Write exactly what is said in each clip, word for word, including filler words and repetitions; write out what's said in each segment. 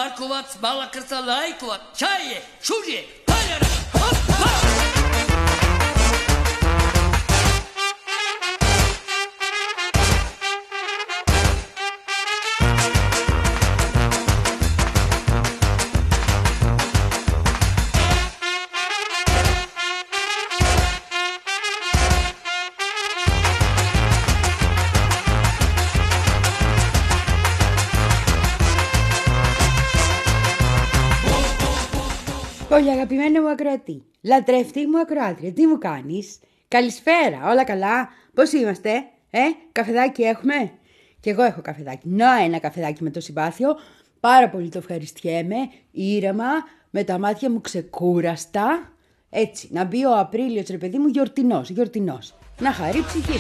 Маркувац, балакырса лайкуват, чайе, шуже, паляра, опа! Πολύ αγαπημένο μου ακροατή, λατρευτή μου ακροάτρια, τι μου κάνεις? Καλησπέρα, όλα καλά, πώς είμαστε, ε, καφεδάκι έχουμε? Κι εγώ έχω καφεδάκι, να ένα καφεδάκι με το συμπάθειο, πάρα πολύ το ευχαριστιέμαι, ήρεμα, με τα μάτια μου ξεκούραστα, έτσι, να μπει ο Απρίλιος ρε παιδί μου γιορτινός, γιορτινός, να χαρεί ψυχή.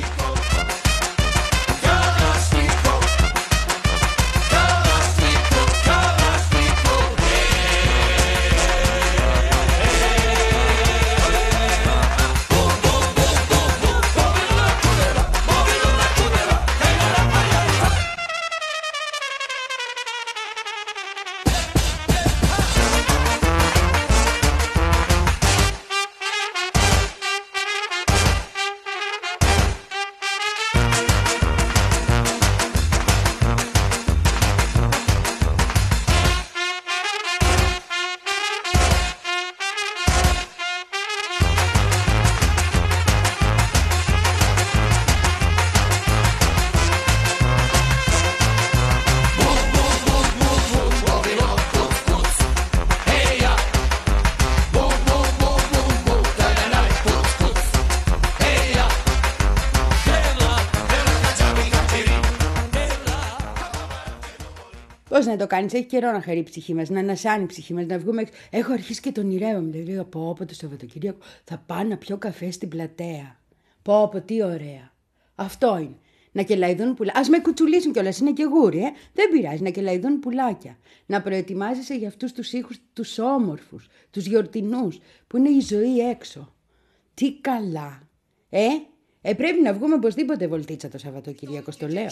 Πώς να το κάνεις, έχει καιρό να χαρεί η ψυχή μας, να ανασάνει η ψυχή μας, να βγούμε έξω. Έχω αρχίσει και τον ονειρεύομαι. Δηλαδή, λέω πω πω το Σαββατοκύριακο θα πάω να πιω καφέ στην πλατεία. Πω πω τι ωραία. Αυτό είναι. Να κελαϊδούν πουλάκια. Ας με κουτσουλήσουν κιόλας, είναι και γούρι, ε. Δεν πειράζει, να κελαϊδούν πουλάκια. Να προετοιμάζεσαι για αυτούς τους ήχους, τους όμορφους, τους γιορτινούς, που είναι η ζωή έξω. Τι καλά. Ε, ε πρέπει να βγούμε οπωσδήποτε βολτίτσα το Σαββατοκύριακο, το λέω.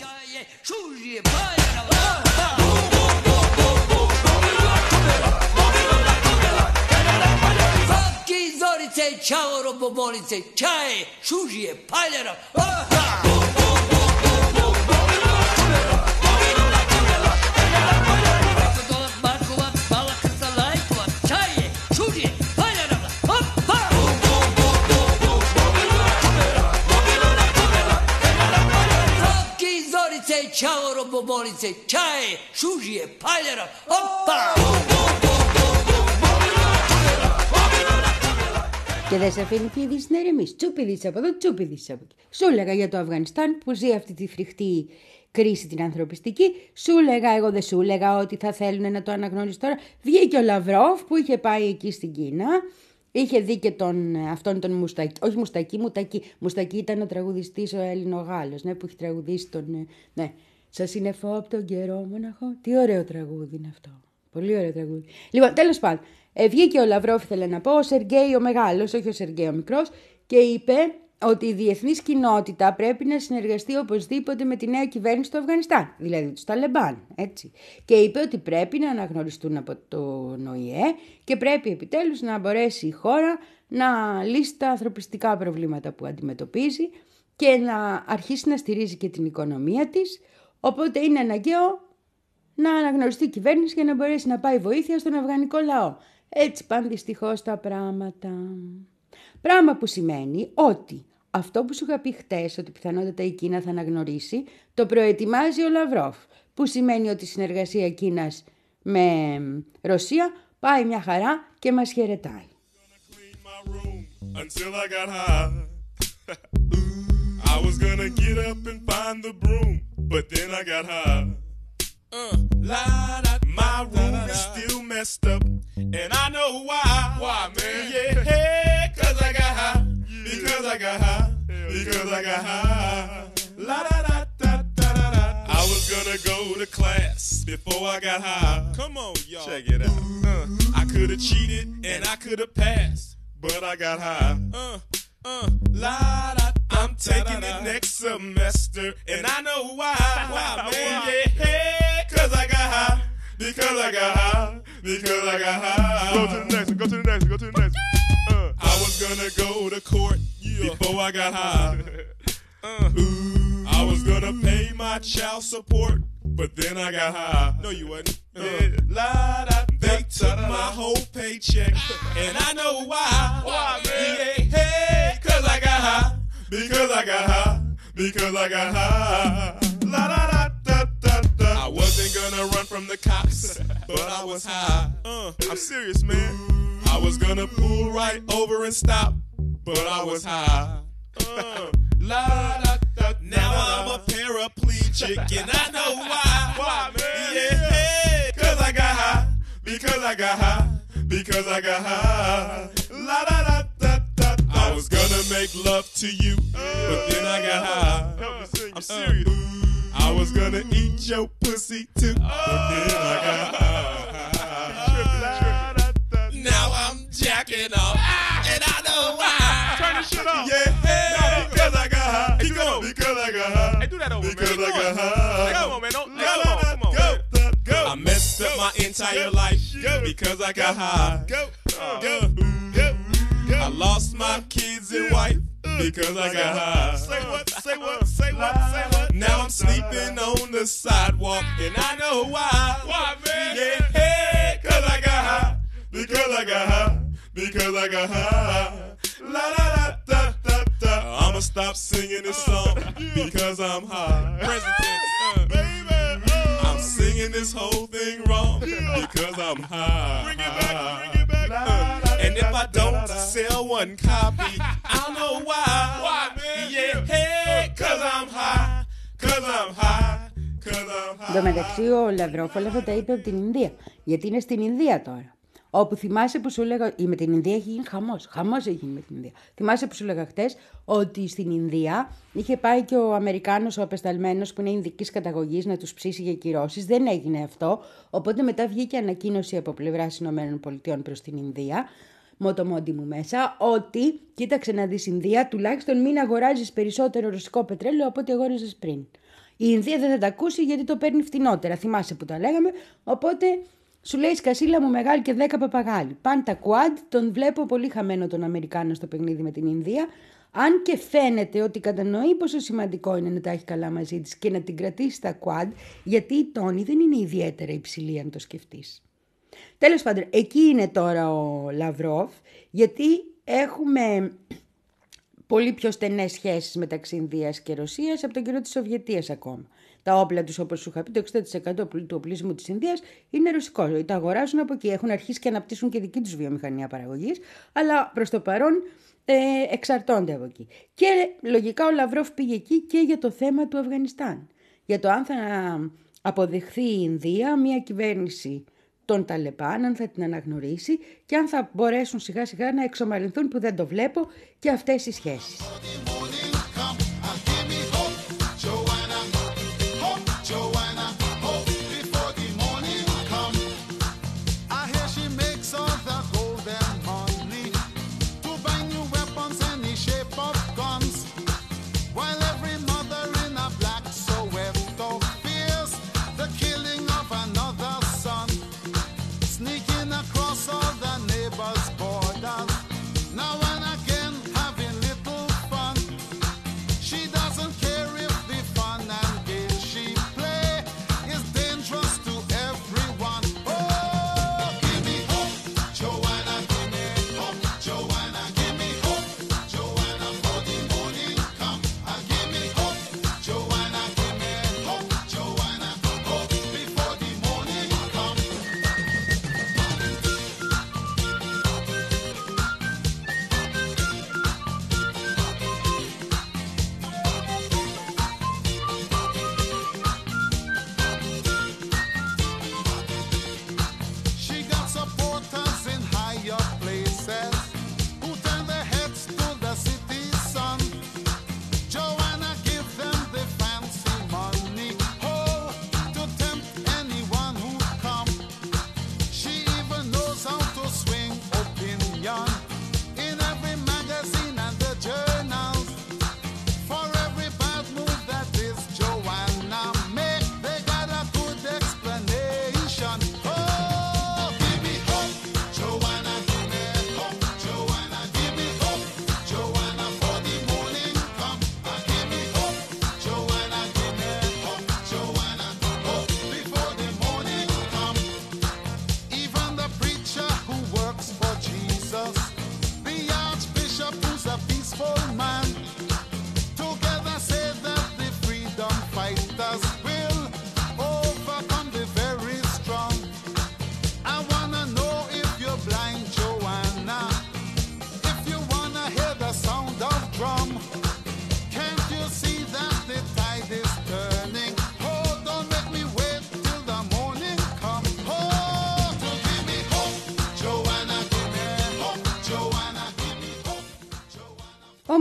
Ciao robobolice, čaje, šužije, paljara, Markovac, balakrca, lajkovac, čaje, šužije, paljara, opa! Roki zorice, čao robobolice, čaje, šužije, paljara, opa! Και δεν σε αφήνει και είδηση να ηρεμείς. Τσουπιδίς από εδώ, τσουπιδίς από εκεί. Σου έλεγα για το Αφγανιστάν που ζει αυτή τη φρικτή κρίση την ανθρωπιστική. Σου έλεγα, εγώ δεν σου έλεγα ότι θα θέλουν να το αναγνωρίσει τώρα. Βγήκε ο Λαυρόφ που είχε πάει εκεί στην Κίνα. Είχε δει και τον, αυτόν τον Μουστακί. Όχι Μουστακί, Μουτακί. Μουστακί ήταν ο τραγουδιστής ο Έλληνο-Γάλλος, ναι, που έχει τραγουδίσει τον. Ναι. Σας συνεφώ από τον καιρό μοναχό. Τι ωραίο τραγούδι είναι αυτό. Πολύ ωραίο τραγούδι. Λοιπόν, τέλος πάντων. Ε, βγήκε ο Λαυρόφ, ήθελε να πω, ο Σεργέη ο Μεγάλος, όχι ο Σεργέη ο Μικρός, και είπε ότι η διεθνής κοινότητα πρέπει να συνεργαστεί οπωσδήποτε με τη νέα κυβέρνηση του Αφγανιστάν, δηλαδή τους Ταλεμπάν, έτσι. Και είπε ότι πρέπει να αναγνωριστούν από τον Ο Η Ε και πρέπει επιτέλους να μπορέσει η χώρα να λύσει τα ανθρωπιστικά προβλήματα που αντιμετωπίζει και να αρχίσει να στηρίζει και την οικονομία της, οπότε είναι αναγκαίο να αναγνωριστεί η κυβέρνηση για να μπορέσει να πάει βοήθεια στον αφγανικό λαό. Έτσι πάνε δυστυχώς τα πράγματα. Πράγμα που σημαίνει ότι αυτό που σου είχα πει χτες, ότι πιθανότατα η Κίνα θα αναγνωρίσει, το προετοιμάζει ο Λαυρόφ. Που σημαίνει ότι η συνεργασία Κίνας με Ρωσία πάει μια χαρά και μας χαιρετάει. Uh, la, da, my room is still messed up, and I know why. Why, man? Yeah, hey, cause I got high. Yeah. Because I got high. Hell because yeah. I got high. La da da da da da da. I was gonna go to class before I got high. Come on, y'all. Check it out. Uh, I could have cheated and I could have passed, but I got high. Uh, uh, la da. I'm taking it next semester, and I know why. Why, man? Yeah, hey, cause I got high. Because I got high. because I got high. Go to the next one, go to the next one, go to the next one. Uh. I was gonna go to court Yeah. before I got high. Uh. Ooh, I was gonna pay my child support, but then I got high. No, you wasn't. Uh. Yeah. La, da, they took my whole paycheck, and I know why. Why, man? Yeah, hey, cause I got high, because I got high, because I got high. La, da, da, da, da, da. I wasn't gonna run from the cops, but I was high. Uh, I'm serious, man. I was gonna pull right over and stop, but I was high. Uh. La, da, da, now I'm a paraplegic, and I know why. Why, man? Yeah, hey, cause I got high, because I got high, because I got high. La, da, da, da, da, da. I was gonna make love to you, but then I got high. Help me sing, I'm serious. I was gonna eat your pussy too, but then I got high. Now I'm jacking off, and I know why. Turn this shit off. Yeah, hey, because I got high. Hey, do that over. Because I got high. Hey, do that over, Because man. I Come got on. high. Come on, man. Don't, Go, come on, come on. go, man. go. I messed up my entire life because I got high. Go, Go, go, go. I lost my kids and wife because I got high. Say what, say what, say what, say what. Now I'm sleeping on the sidewalk and I know why. Why, man? Yeah, hey, cause I got high. Because I got high. Because I got high. La da da da da da. I'ma stop singing this song because I'm high. Present tense, uh, Baby, oh. I'm singing this whole thing wrong because I'm high. Bring it back, bring it back. Uh, and if I don't sell one copy, I don't know why. Why, man? Yeah, hey, cause I'm high. Cause I'm high. Cause I'm high. Εν τω μεταξύ ο Λαυρόφ όλα αυτά τα είπε από την Ινδία. Γιατί είναι στην Ινδία τώρα. Όπου θυμάσαι που σου έλεγα. Με την Ινδία έχει γίνει χαμός. Χαμός έχει γίνει με την Ινδία. Θυμάσαι που σου έλεγα χτες ότι στην Ινδία είχε πάει και ο Αμερικάνος ο απεσταλμένος που είναι Ινδικής καταγωγής να τους ψήσει για κυρώσεις. Δεν έγινε αυτό. Οπότε μετά βγήκε ανακοίνωση από πλευράς ΗΠΑ προς την Ινδία. Μοτομόντι μου μέσα, ότι κοίταξε να δεις Ινδία, τουλάχιστον μην αγοράζεις περισσότερο ρωσικό πετρέλαιο από ό,τι αγόραζες πριν. Η Ινδία δεν θα τα ακούσει γιατί το παίρνει φτηνότερα. Θυμάσαι που τα λέγαμε. Οπότε σου λέει σκασίλα μου μεγάλη και δέκα παπαγάλοι. Παν τα κουάντ, τον βλέπω πολύ χαμένο τον Αμερικάνο στο παιχνίδι με την Ινδία. Αν και φαίνεται ότι κατανοεί πόσο σημαντικό είναι να τα έχει καλά μαζί της και να την κρατήσει στα κουάντ, γιατί η τόνη δεν είναι ιδιαίτερα υψηλή αν το σκεφτείς. Τέλος πάντων, εκεί είναι τώρα ο Λαυρόφ, γιατί έχουμε πολύ πιο στενές σχέσεις μεταξύ Ινδίας και Ρωσίας από τον καιρό της Σοβιετίας ακόμα. Τα όπλα τους, όπως σου είχα πει, το εξήντα τοις εκατό του οπλισμού της Ινδίας είναι ρωσικό. Τα αγοράζουν από εκεί. Έχουν αρχίσει και αναπτύσσουν και δική τους βιομηχανία παραγωγής, αλλά προς το παρόν ε, εξαρτώνται από εκεί. Και λογικά ο Λαυρόφ πήγε εκεί και για το θέμα του Αφγανιστάν. Για το αν θα αποδεχθεί η Ινδία μια κυβέρνηση των Ταλεπάν, αν θα την αναγνωρίσει και αν θα μπορέσουν σιγά σιγά να εξομαλυνθούν, που δεν το βλέπω, και αυτές οι σχέσεις.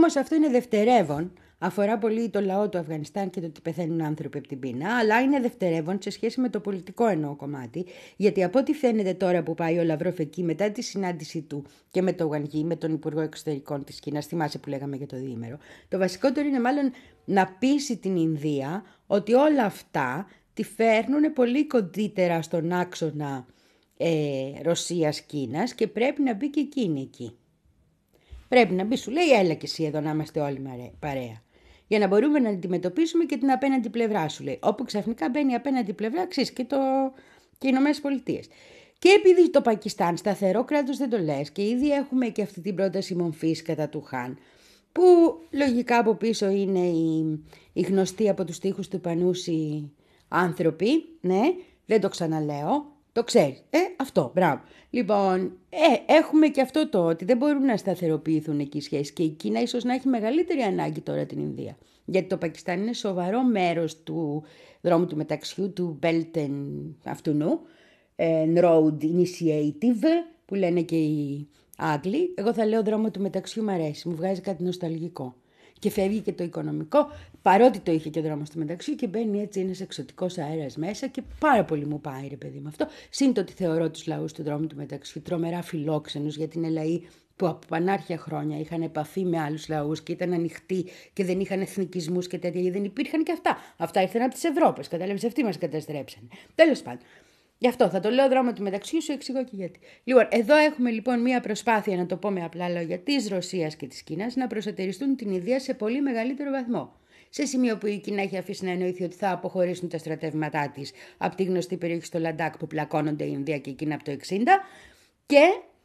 Όμως αυτό είναι δευτερεύον. Αφορά πολύ το λαό του Αφγανιστάν και το ότι πεθαίνουν άνθρωποι από την πείνα, αλλά είναι δευτερεύον σε σχέση με το πολιτικό εννοώ κομμάτι, γιατί από ό,τι φαίνεται τώρα που πάει ο Λαυρόφ εκεί μετά τη συνάντησή του και με τον Γουαν Γι, με τον Υπουργό Εξωτερικών της Κίνας, θυμάσαι που λέγαμε για το διήμερο, το βασικότερο είναι μάλλον να πείσει την Ινδία ότι όλα αυτά τη φέρνουν πολύ κοντύτερα στον άξονα ε, Ρωσίας-Κίνας και πρέπει να μπει και εκείνη εκεί. Πρέπει να μπει, σου λέει, έλα και εσύ εδώ να είμαστε όλοι παρέα. Για να μπορούμε να αντιμετωπίσουμε και την απέναντι πλευρά, σου λέει. Όπου ξαφνικά μπαίνει η απέναντι πλευρά, ξέρεις, και, το... και οι Ηνωμένες Πολιτείες. Και επειδή το Πακιστάν σταθερό κράτος δεν το λες και ήδη έχουμε και αυτή την πρόταση μομφής κατά του Χαν, που λογικά από πίσω είναι οι, οι γνωστοί από τους στίχους του Πανούση άνθρωποι, ναι, δεν το ξαναλέω. Το ξέρεις. Ε, αυτό, μπράβο. Λοιπόν, ε, έχουμε και αυτό το ότι δεν μπορούν να σταθεροποιηθούν εκεί οι σχέσεις και η Κίνα ίσως να έχει μεγαλύτερη ανάγκη τώρα την Ινδία. Γιατί το Πακιστάν είναι σοβαρό μέρος του δρόμου του μεταξιού, του Belt and αυτού, and Road Initiative, που λένε και οι Άγγλοι. Εγώ θα λέω δρόμο του μεταξιού, μου αρέσει, μου βγάζει κάτι νοσταλγικό. Και φεύγει και το οικονομικό, παρότι το είχε και ο δρόμος του μεταξύ, και μπαίνει έτσι ένας εξωτικός αέρας μέσα και πάρα πολύ μου πάει, ρε παιδί με αυτό. Συν το ότι θεωρώ τους λαούς του δρόμου του μεταξύ τρομερά φιλόξενους, γιατί είναι λαοί που από πανάρχια χρόνια είχαν επαφή με άλλους λαούς και ήταν ανοιχτοί και δεν είχαν εθνικισμούς και τέτοια, δεν υπήρχαν και αυτά. Αυτά ήρθαν από τις Ευρώπες, κατάλαβες, αυτοί μας καταστρέψαν. Τέλος πάντων. Γι' αυτό θα το λέω δρόμο του μεταξύ, σου εξηγώ και γιατί. Λοιπόν, εδώ έχουμε λοιπόν μία προσπάθεια, να το πω με απλά λόγια, της Ρωσίας και της Κίνας να προσετεριστούν την Ινδία σε πολύ μεγαλύτερο βαθμό. Σε σημείο που η Κίνα έχει αφήσει να εννοηθεί ότι θα αποχωρήσουν τα στρατεύματά της από τη γνωστή περιοχή στο Λαντάκ που πλακώνονται η Ινδία και η Κίνα από το εξήντα, και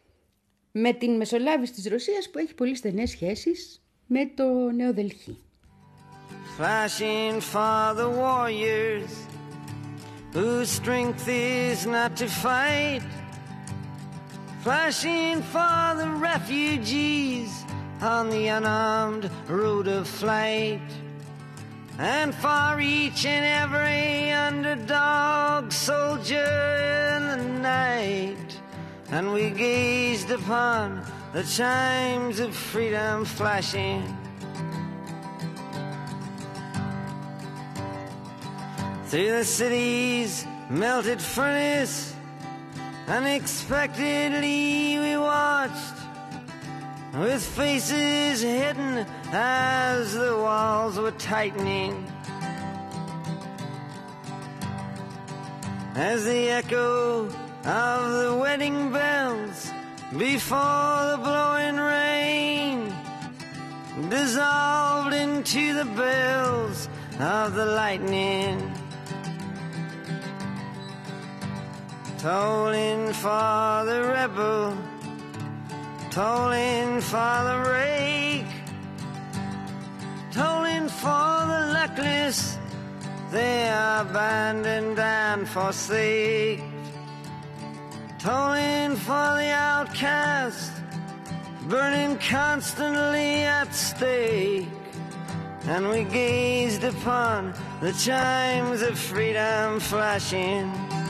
με την μεσολάβηση της Ρωσίας που έχει πολύ στενές σχέσεις με το Νέο Δελχή. Flashing for the warriors whose strength is not to fight, flashing for the refugees on the unarmed road of flight, and for each and every underdog soldier in the night. And we gazed upon the chimes of freedom flashing through the city's melted furnace. Unexpectedly we watched, with faces hidden as the walls were tightening, as the echo of the wedding bells before the blowing rain dissolved into the bells of the lightning. Tolling for the rebel, tolling for the rake, tolling for the luckless, they are abandoned and forsake. Tolling for the outcast, burning constantly at stake. And we gazed upon the chimes of freedom flashing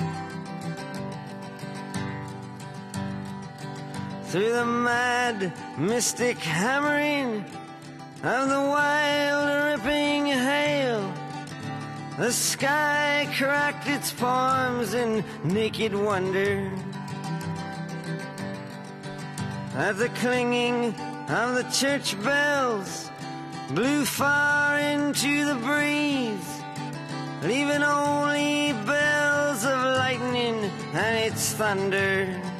through the mad, mystic hammering of the wild, ripping hail. The sky cracked its palms in naked wonder at the clinging of the church bells blew far into the breeze, leaving only bells of lightning and its thunder.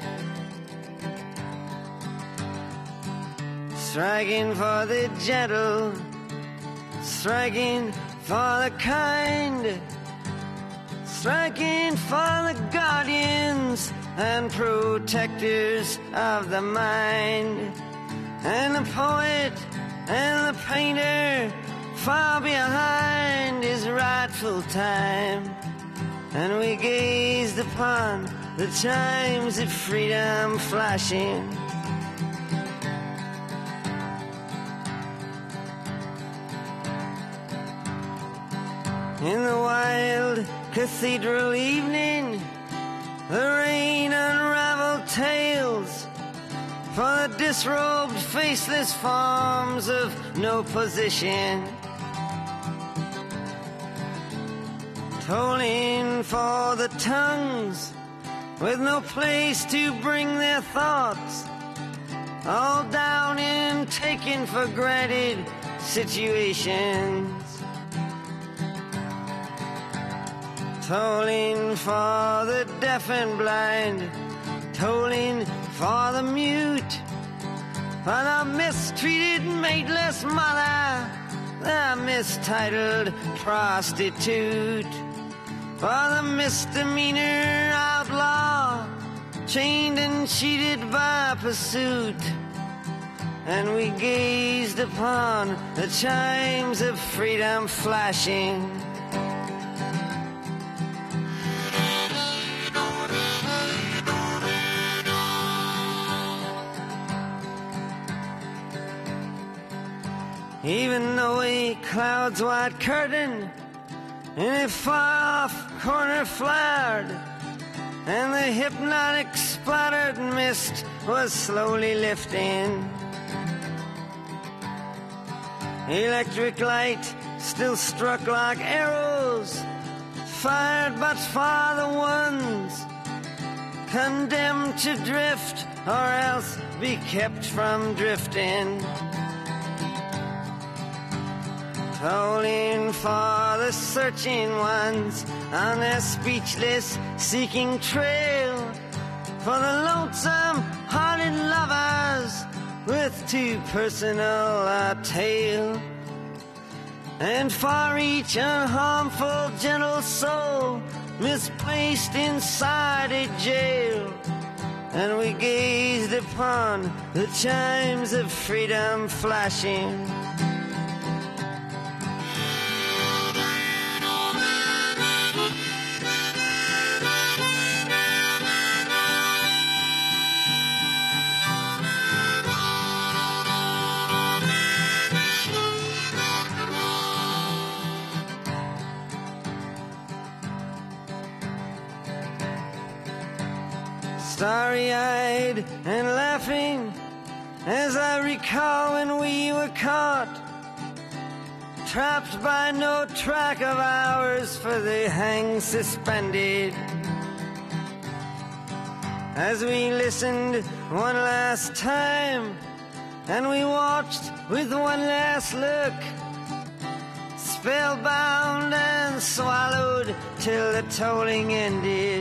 Striking for the gentle, striking for the kind, striking for the guardians and protectors of the mind. And the poet and the painter far behind his rightful time. And we gazed upon the chimes of freedom flashing in the wild cathedral evening. The rain unraveled tales for the disrobed, faceless forms of no position, tolling for the tongues with no place to bring their thoughts, all down in taken for granted situations, tolling for the deaf and blind, tolling for the mute, for the mistreated mateless mother, the mistitled prostitute, for the misdemeanor outlaw, chained and cheated by pursuit. And we gazed upon the chimes of freedom flashing. Even though a cloud's white curtain in a far-off corner flared, and the hypnotic splattered mist was slowly lifting, electric light still struck like arrows, fired but for the ones condemned to drift or else be kept from drifting, tolling for the searching ones on their speechless seeking trail, for the lonesome hearted lovers with too personal a tale, and for each unharmful gentle soul misplaced inside a jail. And we gazed upon the chimes of freedom flashing. Starry-eyed and laughing as I recall when we were caught, trapped by no track of ours, for they hang suspended. As we listened one last time and we watched with one last look, spellbound and swallowed till the tolling ended,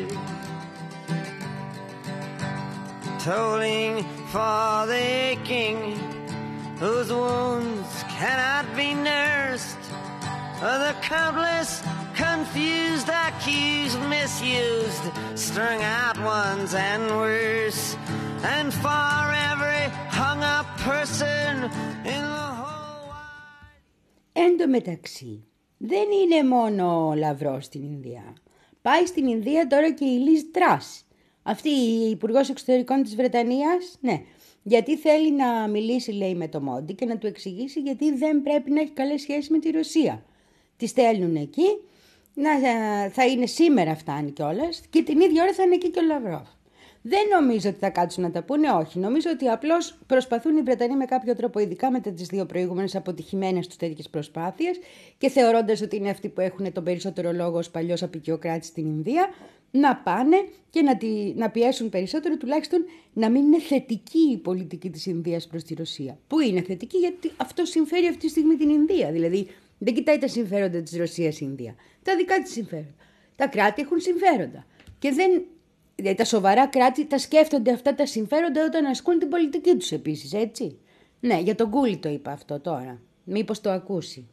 tolling for the aching whose wounds cannot be nursed, for the countless confused, accused, misused, strung out ones and worse, and for every hung up person in the whole world. Εν τω μεταξύ, δεν είναι μόνο ο Λαυρός στην Ινδία. Πάει στην Ινδία τώρα και η Λιζ Τρας, αυτή η Υπουργός Εξωτερικών της Βρετανίας, ναι, γιατί θέλει να μιλήσει, λέει, με το Μόντι και να του εξηγήσει γιατί δεν πρέπει να έχει καλές σχέσεις με τη Ρωσία. Τη στέλνουν εκεί, να, θα είναι σήμερα, φτάνει κιόλας, και την ίδια ώρα θα είναι εκεί και ο Λαυρόφ. Δεν νομίζω ότι θα κάτσουν να τα πούνε, όχι. Νομίζω ότι απλώς προσπαθούν οι Βρετανοί με κάποιο τρόπο, ειδικά μετά τις δύο προηγούμενες αποτυχημένες τους τέτοιες προσπάθειες και θεωρώντας ότι είναι αυτοί που έχουν τον περισσότερο λόγο ως παλιός αποικιοκράτης στην Ινδία, να πάνε και να, τη, να πιέσουν περισσότερο, τουλάχιστον να μην είναι θετική η πολιτική της Ινδίας προς τη Ρωσία. Που είναι θετική γιατί αυτό συμφέρει αυτή τη στιγμή την Ινδία. Δηλαδή δεν κοιτάει τα συμφέροντα της Ρωσίας η Ινδία. Τα δικά της συμφέροντα. Τα κράτη έχουν συμφέροντα. Και δεν, δηλαδή τα σοβαρά κράτη τα σκέφτονται αυτά τα συμφέροντα όταν ασκούν την πολιτική τους επίσης, έτσι. Ναι, για τον Κούλι το είπα αυτό τώρα. Μήπως το ακούσει.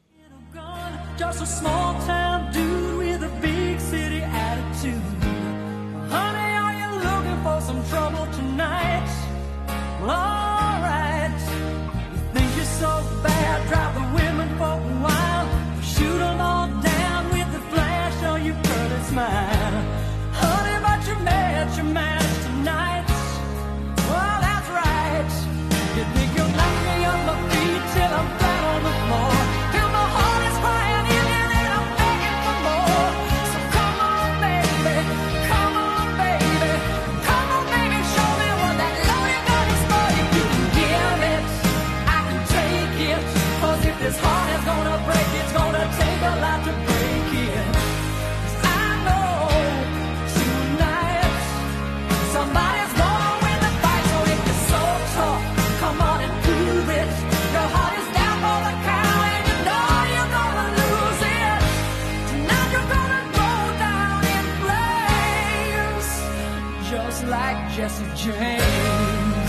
Just a small town dude with a big city attitude. Honey, are you looking for some trouble tonight? Well, alright. You think you're so bad, drive the women for a while. Shoot them all down with the flash on your pretty smile. Honey, but you're mad, you're mad tonight. Well, that's right. You think you'll knock me on my feet till I'm flat on the floor. Till my heart is crying. You your hands.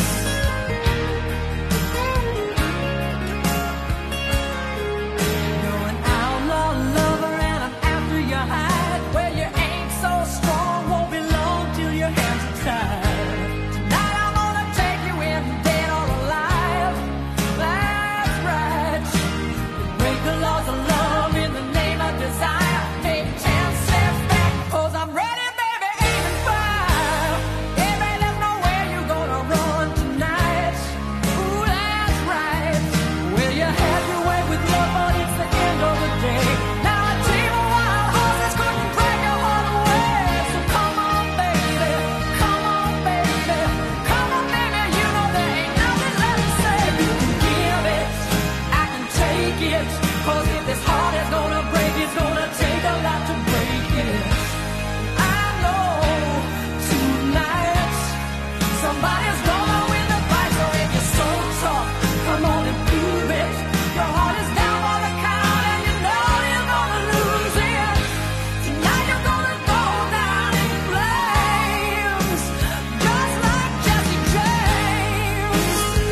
You're an outlaw lover and I'm after your hide. Well, you ain't so strong, won't be long till your hands are tied. Tonight I'm gonna take you in, dead or alive. That's right. You break the laws of love in the name of desire. Take ten steps back, cause I'm ready, baby, aim and fire. Yeah, baby, there's nowhere you're gonna run tonight. Ooh, that's right. Well, you had your way with love, but it's the end of the day. Now a team of wild horses couldn't drag your heart away. So come on, baby, come on, baby, come on, baby. You know there ain't nothing left to say. You can give it, I can take it. Cause if this heart is gonna break, it's gonna take a lot to break it. I know tonight somebody's gonna win the fight. So if you're so tough, come on and prove it. Your heart is down for the count and you know you're gonna lose it. Tonight you're gonna go down in flames, just like Jesse James.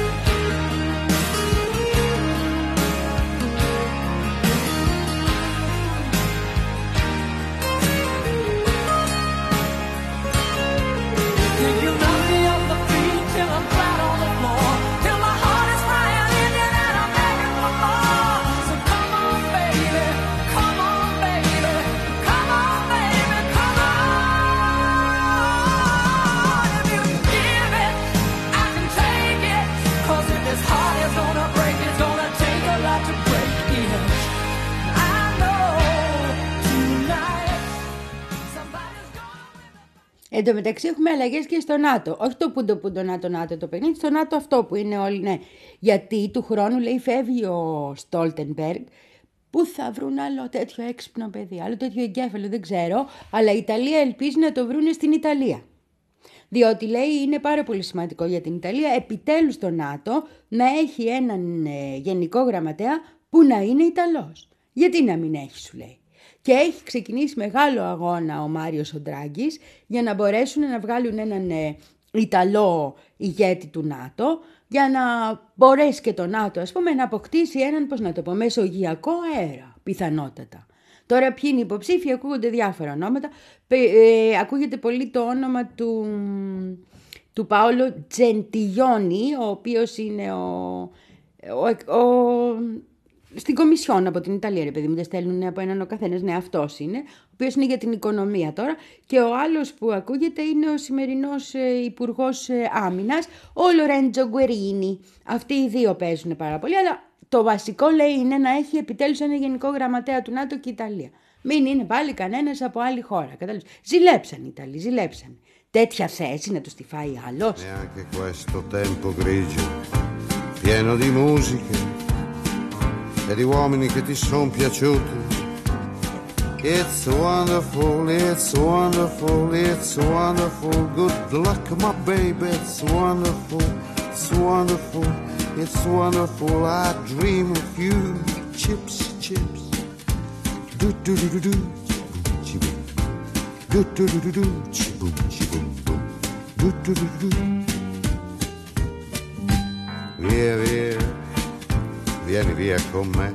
If you knock me off the feet till I'm flat on the floor, till my heart is crying in you and I'm begging for more. So come on, baby, come on, baby, come on, baby, come on. If you give it, I can take it. Cause if this heart is gonna break, it's gonna take a lot to break it. I know tonight somebody's gonna win. Εν τω μεταξύ έχουμε αλλαγές και στο ΝΑΤΟ. Όχι το πούντο πούντο ΝΑΤΟ ΝΑΤΟ το παιχνίδι, στο ΝΑΤΟ αυτό που είναι όλοι, ναι. Γιατί του χρόνου λέει φεύγει ο Στόλτενμπεργκ. Πού θα βρουν άλλο τέτοιο έξυπνο παιδί, άλλο τέτοιο εγκέφαλο, δεν ξέρω. Αλλά η Ιταλία ελπίζει να το βρούνε στην Ιταλία. Διότι λέει είναι πάρα πολύ σημαντικό για την Ιταλία επιτέλους το ΝΑΤΟ να έχει έναν ε, γενικό γραμματέα που να είναι Ιταλός. Γιατί να μην έχει, σου λέει. Και έχει ξεκινήσει μεγάλο αγώνα ο Μάριος ο Ντράγκης για να μπορέσουν να βγάλουν έναν ε, Ιταλό ηγέτη του ΝΑΤΟ, για να μπορέσει και το ΝΑΤΟ, ας πούμε, να αποκτήσει έναν, πώς να το πω, μεσογειακό αέρα, πιθανότατα. Τώρα ποιοι είναι υποψήφοι, ακούγονται διάφορα ονόματα. Ε, ακούγεται πολύ το όνομα του, του Παόλο Τζεντιλιόνι, ο οποίος είναι ο, ο, ο, στην Κομισιόν από την Ιταλία, ρε παιδί μου, δεν στέλνουν από έναν ο καθένας, ναι, αυτός είναι, ο οποίος είναι για την οικονομία τώρα. Και ο άλλος που ακούγεται είναι ο σημερινός ε, Υπουργός ε, Άμυνας, ο Λορέντζο Γκουερίνι. Αυτοί οι δύο παίζουν πάρα πολύ, αλλά το βασικό λέει είναι να έχει επιτέλους ένα γενικό γραμματέα του ΝΑΤΟ και η Ιταλία. Μην είναι πάλι κανένας από άλλη χώρα. Κατάλαβες. Ζηλέψαν οι Ιταλοί, ζηλέψαν. Τέτοια θέση να τους τη φάει άλλος. Neanche questo tempo grigio, pieno di musiche e di uomini che ti son piaciuti. It's wonderful, it's wonderful, it's wonderful. Good luck, my baby, it's wonderful, it's wonderful, it's wonderful. I dream of you, chips, chips. Do do do do do, chiboom, do do do do do, chiboom, chiboom, boom, do do do do. Via, via, vieni via con me.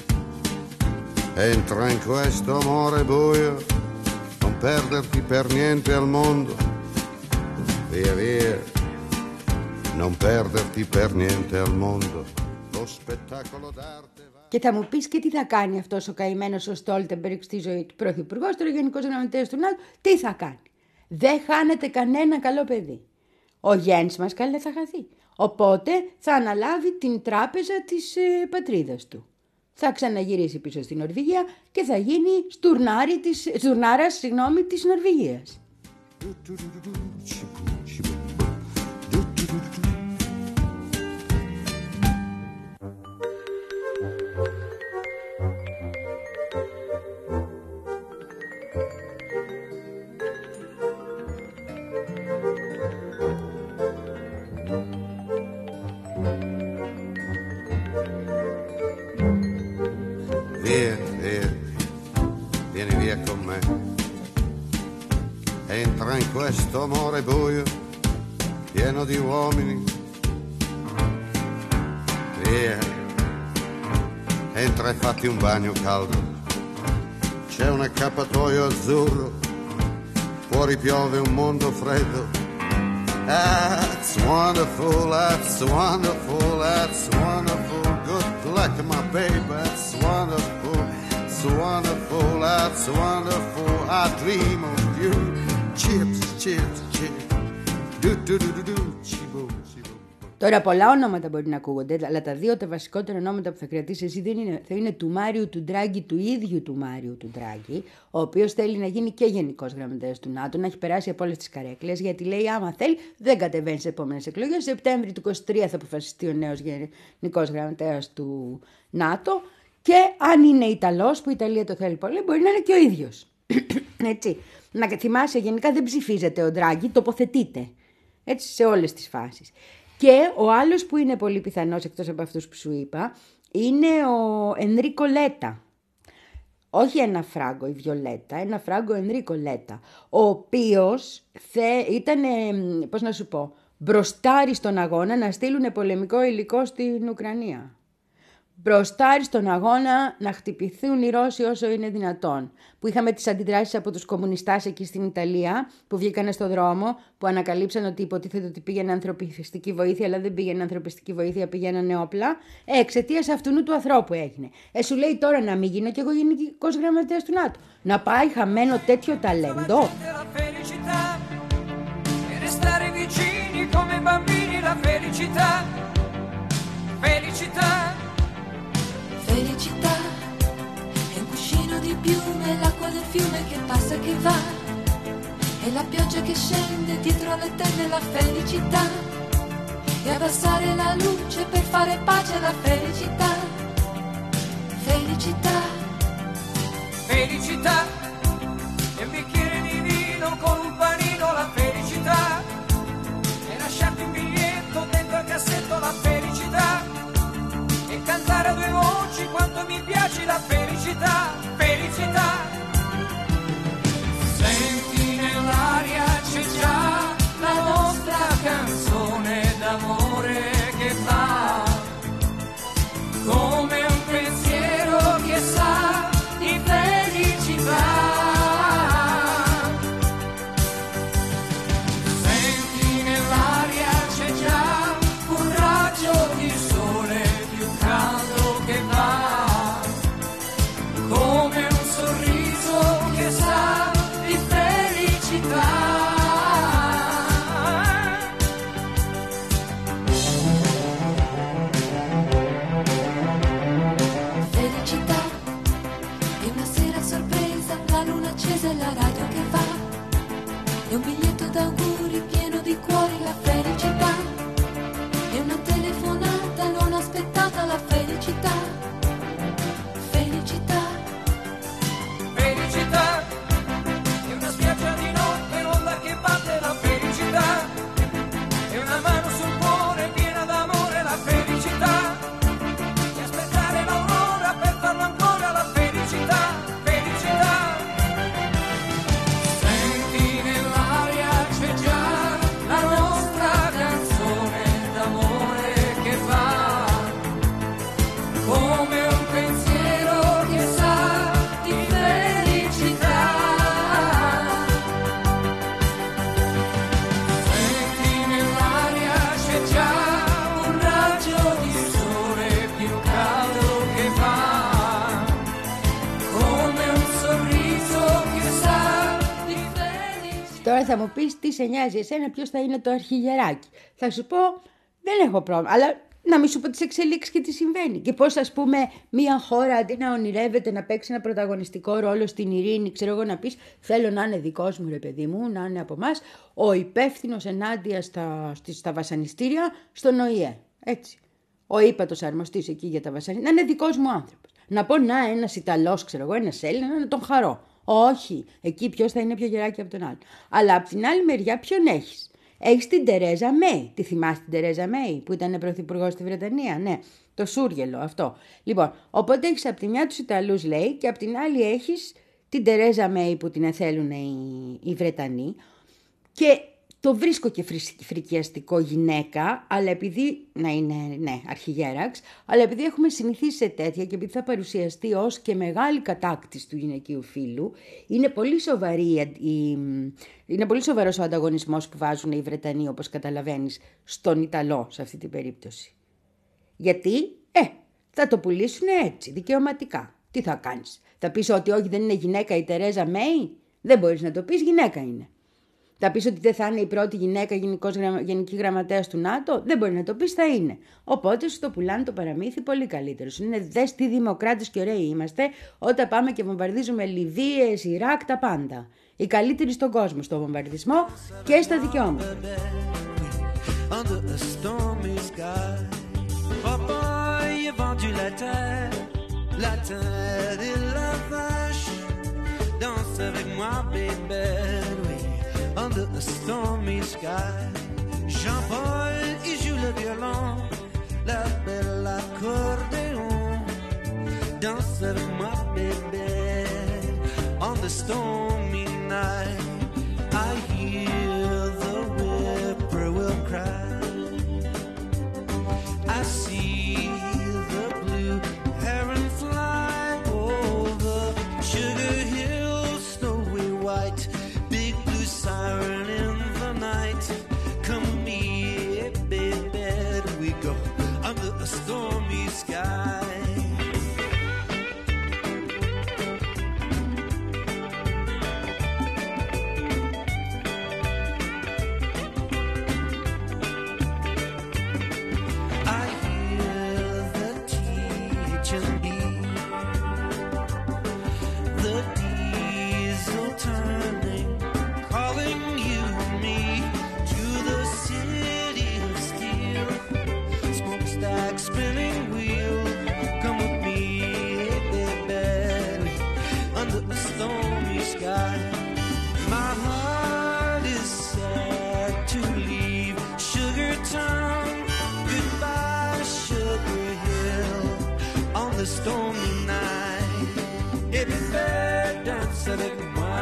Entra in questo amore buio, non perderti per niente al mondo. Via, via, non perderti per niente al mondo. Lo spettacolo d'arte va. Και θα μου πεις και τι θα κάνει αυτός ο καημένος ο Στόλτεμπεργκ στη ζωή του πρωθυπουργός, τώρα γενικός γραμματέας του ΝΑΤΟ, τι θα κάνει. Δεν χάνεται κανένα καλό παιδί. Ο Γιένς μας καλέ θα χαθεί. Οπότε θα αναλάβει την τράπεζα της ε, πατρίδας του. Θα ξαναγυρίσει πίσω στην Νορβηγία και θα γίνει στουρνάρι της, στουρνάρας συγγνώμη, της Νορβηγίας. Via, via, vieni via con me. Entra in questo amore buio, pieno pieno di uomini. Via, entra e fatti un bagno caldo. C'è un accappatoio azzurro, fuori piove un mondo freddo. That's wonderful, that's wonderful, that's wonderful. Good luck, my baby, that's wonderful, that's wonderful, that's wonderful. I dream of you. Chips, chips, chips. Do, do, do, do, do. Chibo, chibo. Τώρα πολλά ονόματα μπορεί να ακούγονται, αλλά τα δύο τα βασικότερα ονόματα που θα κρατήσει εσύ δεν είναι, θα είναι του Μάριου του Ντράγκη, του ίδιου του Μάριου του Ντράγκη, ο οποίος θέλει να γίνει και γενικός γραμματέας του ΝΑΤΟ, να έχει περάσει από όλες τις καρέκλες, γιατί λέει άμα θέλει δεν κατεβαίνει σε επόμενες εκλογές. Σεπτέμβρη του είκοσι τρία θα αποφασιστεί ο νέος γενικός γραμματέας του ΝΑΤΟ και αν είναι Ιταλός, που η Ιταλία το θέλει πολύ, μπορεί να είναι και ο ίδιος. Έτσι. Να θυμάσαι, γενικά δεν ψηφίζεται ο Ντράγκη, τοποθετείται. Έτσι, σε όλες τις φάσεις. Και ο άλλος που είναι πολύ πιθανός εκτός από αυτούς που σου είπα είναι ο Ενρίκο Λέτα. Όχι ένα φράγκο η Βιολέτα, ένα φράγκο Ενρίκο Λέτα, ο οποίος θε, ήταν, πώς να σου πω, μπροστάρι στον αγώνα να στείλουν πολεμικό υλικό στην Ουκρανία. Μπροστάρι στον αγώνα να χτυπηθούν οι Ρώσοι όσο είναι δυνατόν. Που είχαμε τις αντιδράσεις από τους κομμουνιστάς εκεί στην Ιταλία, που βγήκανε στο δρόμο, που ανακαλύψαν ότι υποτίθεται ότι πήγαινε ανθρωπιστική βοήθεια, αλλά δεν πήγαινε ανθρωπιστική βοήθεια, πήγαιναν όπλα. Ε, εξαιτίας αυτού του ανθρώπου έγινε. Ε, σου λέει τώρα να μην γίνω κι εγώ γενικός γραμματέας του ΝΑΤΟ. Να πάει χαμένο τέτοιο ταλέντο. Felicità è un cuscino di piume, l'acqua del fiume che passa e che va, e la pioggia che scende dietro le tende, la felicità, e abbassare la luce per fare pace alla felicità. Felicità, Felicità, e un bicchiere di vino con un panino, la felicità, e lasciarti un biglietto dentro al cassetto, la felicità. Cantare a due voci quanto mi piace la felicità, felicità. Senti nell'aria c'è già la nostra canzone d'amore che va, come un pensiero che sa di felicità. Senti nell'aria c'è già un raggio di sole caldo che va, come un sorriso che sa di felicità. felicità, è una sera sorpresa, la luna accesa e la radio che va, è un biglietto d'auguri pieno di cuori, la felicità, è una telefonata non aspettata, la felicità, felicità, Felicità, è una spiaggia di notte, l'onda che batte, la felicità, è una mano sul cuore piena d'amore, la felicità, e aspettare l'aurora per farlo ancora, la felicità, felicità. Senti nell'aria c'è già la nostra canzone d'amore che va, come un pensiero che sa di felicità. Senti nell'aria c'è già un raggio di sole più caldo che va, come un sorriso che sa di felicità. Τώρα θα μου πεις τι σε νοιάζει εσένα, ποιος θα είναι το αρχιγεράκι. Θα σου πω δεν έχω πρόβλημα, αλλά να μην σου πω τις εξελίξεις και τι συμβαίνει. Και πώς, ας πούμε, μια χώρα αντί να ονειρεύεται να παίξει ένα πρωταγωνιστικό ρόλο στην ειρήνη, ξέρω εγώ, να πεις θέλω να είναι δικός μου, ρε παιδί μου, να είναι από εμάς ο υπεύθυνος ενάντια στα, στα βασανιστήρια στον Ο Η Ε. Έτσι. Ο ύπατος αρμοστής εκεί για τα βασανιστήρια, να είναι δικός μου άνθρωπος. Να πω να ένας Ιταλός, ξέρω εγώ, ένας Έλληνα, να τον χαρώ. Όχι. Εκεί ποιος θα είναι πιο γεράκι από τον άλλο. Αλλά από την άλλη μεριά ποιον έχεις. Έχεις την Τερέζα Μέη. Τη θυμάσαι την Τερέζα Μέη που ήταν πρωθυπουργός στη Βρετανία? Ναι, το σούργελο αυτό. Λοιπόν, οπότε έχεις από τη μια τους Ιταλούς, λέει, και από την άλλη έχεις την Τερέζα Μέη που την θέλουν οι, οι Βρετανοί. Και το βρίσκω και φρικιαστικό γυναίκα, αλλά επειδή, να είναι, ναι, αρχιγέραξ, αλλά επειδή έχουμε συνηθίσει σε τέτοια και επειδή θα παρουσιαστεί ως και μεγάλη κατάκτηση του γυναικείου φύλου, είναι πολύ, σοβαρή, η, είναι πολύ σοβαρός ο ανταγωνισμός που βάζουν οι Βρετανοί, όπως καταλαβαίνεις, στον Ιταλό σε αυτή την περίπτωση. Γιατί, ε, θα το πουλήσουν έτσι, δικαιωματικά. Τι θα κάνεις, θα πεις ότι όχι, δεν είναι γυναίκα η Τερέζα Μέη? Δεν μπορείς να το πεις, γυναίκα είναι. Θα πεις ότι δεν θα είναι η πρώτη γυναίκα γενικός, γενική γραμματέας του ΝΑΤΟ? Δεν μπορεί να το πεις, θα είναι. Οπότε σου το πουλάνε το παραμύθι πολύ καλύτερο. Είναι δες τι δημοκράτες και ωραίοι είμαστε όταν πάμε και βομβαρδίζουμε Λιβύες, Ιράκ, τα πάντα. Οι καλύτεροι στον κόσμο στο βομβαρδισμό και στα δικαιώματα. Under a stormy sky, Jean-Paul, il joue le violon, la belle accordéon. Danse avec moi, bébé, on the stormy night. I hear the whippoorwill cry. I see the blue heron fly over Sugar Hill, snowy white. Siren in the night, come with me, baby, we go under a stormy sky. I hear the teaching bee, the diesel turning, calling you and me to the city of steel, smokestack spinning wheel, come with me, baby, under a stormy sky. My heart is sad to leave Sugar Town, goodbye Sugar Hill, on the stormy night. If you fair dance avec moi,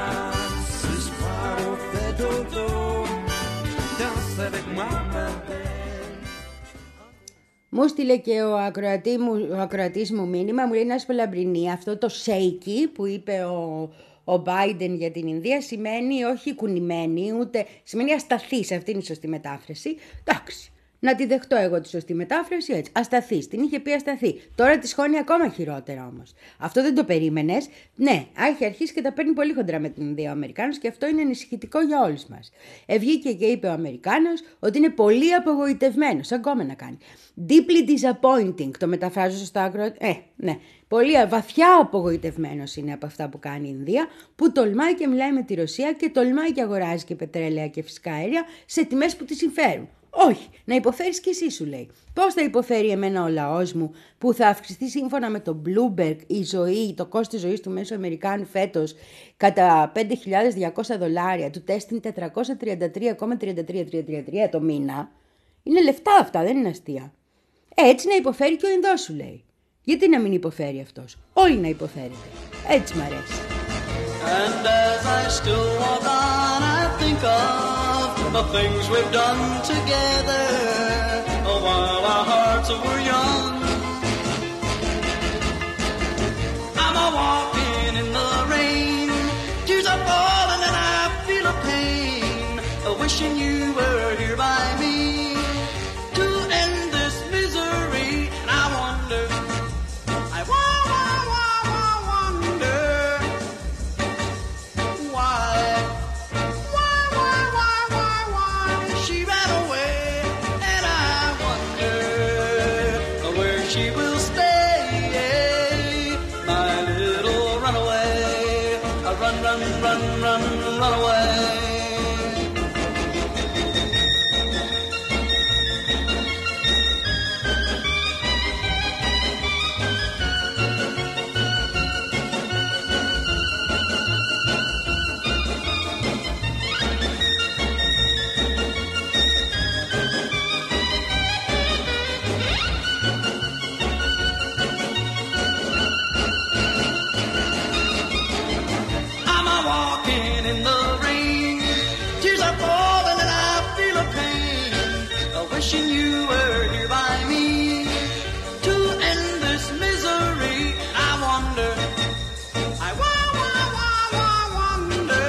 μου στείλε και ο, ακροατή μου, ο ακροατής μου μήνυμα, μου λέει να σου πω Λαμπρινή, αυτό το shaky που είπε ο, ο Biden για την Ινδία σημαίνει όχι κουνημένη, ούτε σημαίνει ασταθής, αυτή είναι η σωστή μετάφραση. Εντάξει, να τη δεχτώ εγώ τη σωστή μετάφραση έτσι. Ασταθής, την είχε πει ασταθή. Τώρα τη σχώνει ακόμα χειρότερα όμως. Αυτό δεν το περίμενες. Ναι, έχει αρχίσει και τα παίρνει πολύ χοντρά με την Ινδία ο Αμερικάνος και αυτό είναι ανησυχητικό για όλους μας. Ευγήκε και είπε ο Αμερικάνος ότι είναι πολύ απογοητευμένος, ακόμα να κάνει. Deeply disappointing, το μεταφράζω σωστά ακροατή. Ε, ναι. Πολύ βαθιά απογοητευμένος είναι από αυτά που κάνει η Ινδία, που τολμάει και μιλάει με τη Ρωσία και τολμάει και αγοράζει και πετρέλαια και φυσικά αέρια σε τιμές που τη συμφέρουν. Όχι, να υποφέρεις κι εσύ, σου λέει. Πώς θα υποφέρει εμένα ο λαός μου που θα αυξηθεί σύμφωνα με το Bloomberg η ζωή, το κόστος ζωής του μέσου Αμερικάνου φέτος κατά πέντε χιλιάδες διακόσια δολάρια, του τέστην τετρακόσια τριάντα τρία κόμμα τριάντα τρία τριάντα τρία το μήνα. Είναι λεφτά αυτά, δεν είναι αστεία. Έτσι να υποφέρει και ο Ινδός, σου λέει. Γιατί να μην υποφέρει αυτός? Όλοι να υποφέρετε. Έτσι μ' αρέσει. And as I still walk on, I think of the things we've done together while our hearts were young. I'm a walking in the rain, tears are falling and I feel a pain, wishing you were here by me to end this misery. And I wonder, I wonder why, why, why, why, why, why she ran away. And I wonder where she will stay, my little runaway. Run, run, run, run, run away. wishing you were here by me to end this misery. I wonder, I wa- wa- wa- wa- wonder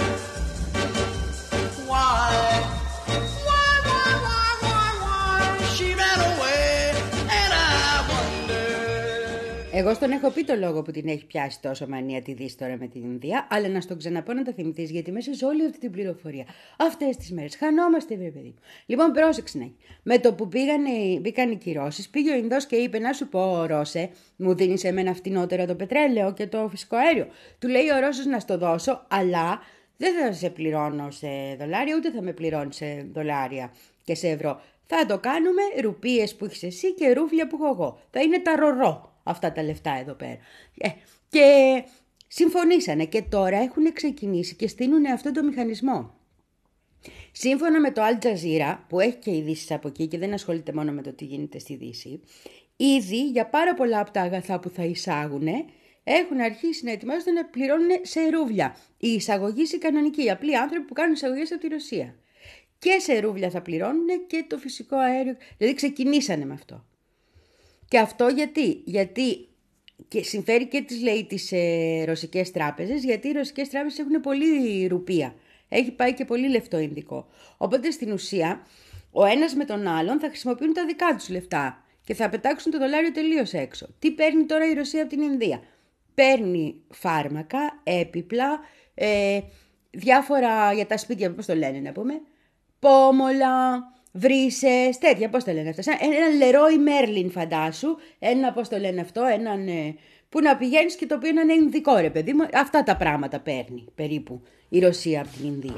why, why, why, why, why, why she ran away, and I wonder. Εγώ στον έχω πει το λόγο που την έχει πιάσει τόσο μανία τη δεις τώρα με την Ινδία, αλλά να στον ξαναπώ να τα θυμηθείς, γιατί μέσα σε όλη αυτή την πληροφορία, αυτές τις μέρες, χανόμαστε, βρε παιδί μου. Λοιπόν, πρόσεξε να έχει. Με το που πήγανε, μπήκαν οι κυρώσεις, πήγε ο Ινδός και είπε: να σου πω, Ρώσε, μου δίνεις εμένα φτηνότερα το πετρέλαιο και το φυσικό αέριο. Του λέει ο Ρώσος: να στο δώσω, αλλά δεν θα σε πληρώνω σε δολάρια, ούτε θα με πληρώνει σε δολάρια και σε ευρώ. Θα το κάνουμε ρουπίες που έχεις εσύ και ρούφλια που έχω εγώ. Θα είναι τα ρορό αυτά τα λεφτά εδώ πέρα. Ε, και συμφωνήσανε και τώρα έχουν ξεκινήσει και στείλουν αυτό το μηχανισμό. Σύμφωνα με το Al Jazeera, που έχει και ειδήσεις από εκεί και δεν ασχολείται μόνο με το τι γίνεται στη Δύση, ήδη για πάρα πολλά από τα αγαθά που θα εισάγουν έχουν αρχίσει να ετοιμάζονται να πληρώνουν σε ρούβλια. Οι εισαγωγείς οι κανονικοί, οι απλοί άνθρωποι που κάνουν εισαγωγές από τη Ρωσία. Και σε ρούβλια θα πληρώνουν και το φυσικό αέριο. Δηλαδή ξεκινήσανε με αυτό. Και αυτό γιατί, γιατί και συμφέρει και τις λέει τις ε, ρωσικές τράπεζες, γιατί οι ρωσικές τράπεζες έχουν πολύ ρουπία. Έχει πάει και πολύ λεφτό Ινδικό. Οπότε στην ουσία ο ένας με τον άλλον θα χρησιμοποιούν τα δικά τους λεφτά και θα πετάξουν το δολάριο τελείως έξω. Τι παίρνει τώρα η Ρωσία από την Ινδία? Παίρνει φάρμακα, έπιπλα, ε, διάφορα για τα σπίτια, πώς το λένε να πούμε, πόμολα, βρύσες, τέτοια, πώς το λένε αυτά. Σαν ένα Λερόι Μέρλιν φαντάσου, ένα, πώς το λένε αυτό, έναν ε, που να πηγαίνεις και το οποίο να είναι Ινδικό, ρε παιδί μου. Αυτά τα πράγματα παίρνει περίπου η Ρωσία από την Ινδία.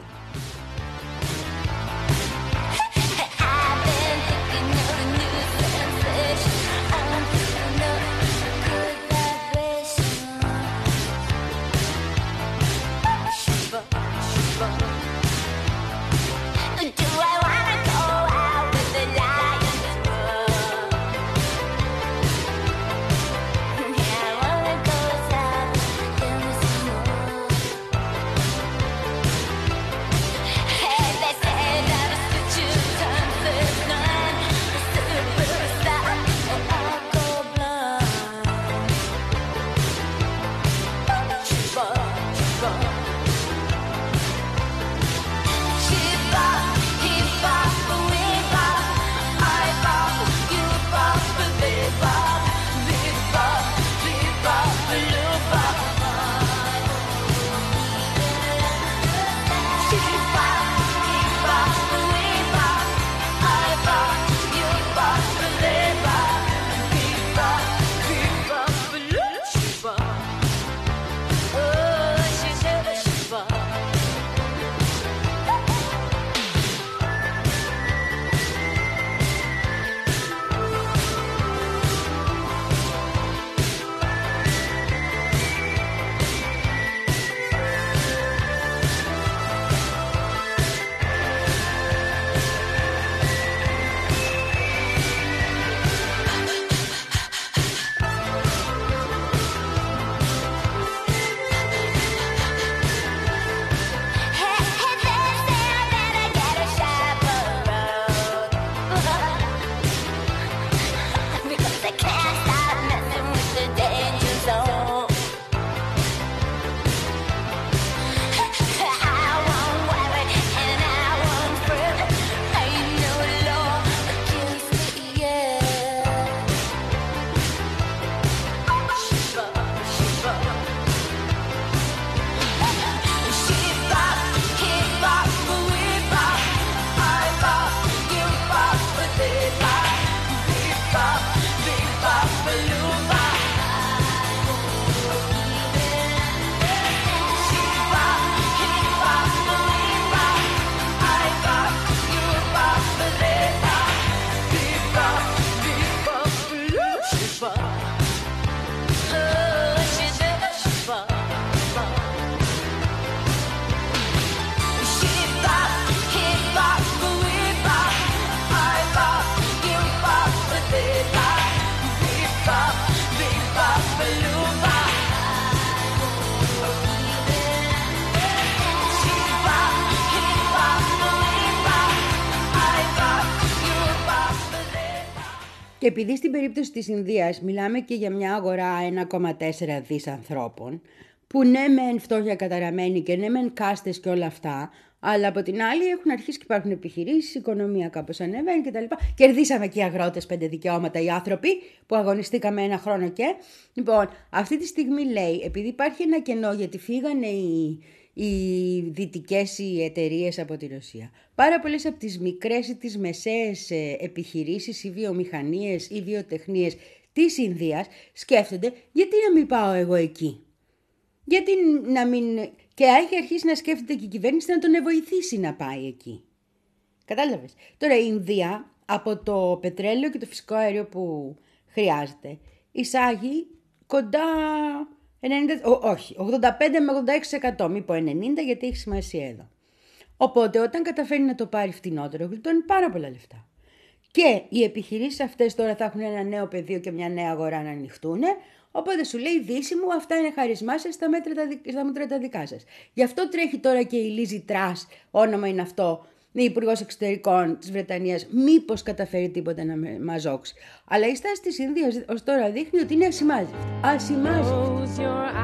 Και επειδή στην περίπτωση της Ινδίας μιλάμε και για μια αγορά ένα κόμμα τέσσερα δις ανθρώπων, που ναι μεν φτώχεια καταραμένη και ναι μεν κάστες και όλα αυτά, αλλά από την άλλη έχουν αρχίσει και υπάρχουν επιχειρήσεις, η οικονομία κάπως ανεβαίνει κτλ. Κερδίσαμε και οι αγρότες πέντε δικαιώματα, οι άνθρωποι που αγωνιστήκαμε ένα χρόνο και. Λοιπόν, αυτή τη στιγμή λέει, επειδή υπάρχει ένα κενό γιατί φύγανε οι, οι δυτικές οι εταιρείες από τη Ρωσία, πάρα πολλές από τις μικρές ή τις μεσαίες επιχειρήσεις ή βιομηχανίες ή βιοτεχνίες της Ινδίας σκέφτονται γιατί να μην πάω εγώ εκεί. Γιατί να μην... Και έχει αρχίσει να σκέφτεται και η κυβέρνηση να τον βοηθήσει να πάει εκεί. Κατάλαβες. Τώρα η Ινδία από το πετρέλαιο και το φυσικό αέριο που χρειάζεται εισάγει κοντά ενενήντα, ό, όχι, ογδόντα πέντε με ογδόντα έξι τοις εκατό, μη πω ενενήντα γιατί έχει σημασία εδώ. Οπότε όταν καταφέρει να το πάρει φτηνότερο γλιτώνει πάρα πολλά λεφτά. Και οι επιχειρήσεις αυτές τώρα θα έχουν ένα νέο πεδίο και μια νέα αγορά να ανοιχτούν. Οπότε σου λέει Δύση μου, αυτά είναι χαρισμά σας, στα μέτρα, στα μέτρα τα δικά σας. Γι' αυτό τρέχει τώρα και η Λίζη Τρας, όνομα είναι αυτό, η Υπουργός Εξωτερικών της Βρετανίας, μήπως καταφέρει τίποτα να μαζόξει. Αλλά η στάση της Ινδίας ως τώρα δείχνει ότι είναι ασημάζευτη. Ασημάζευτη.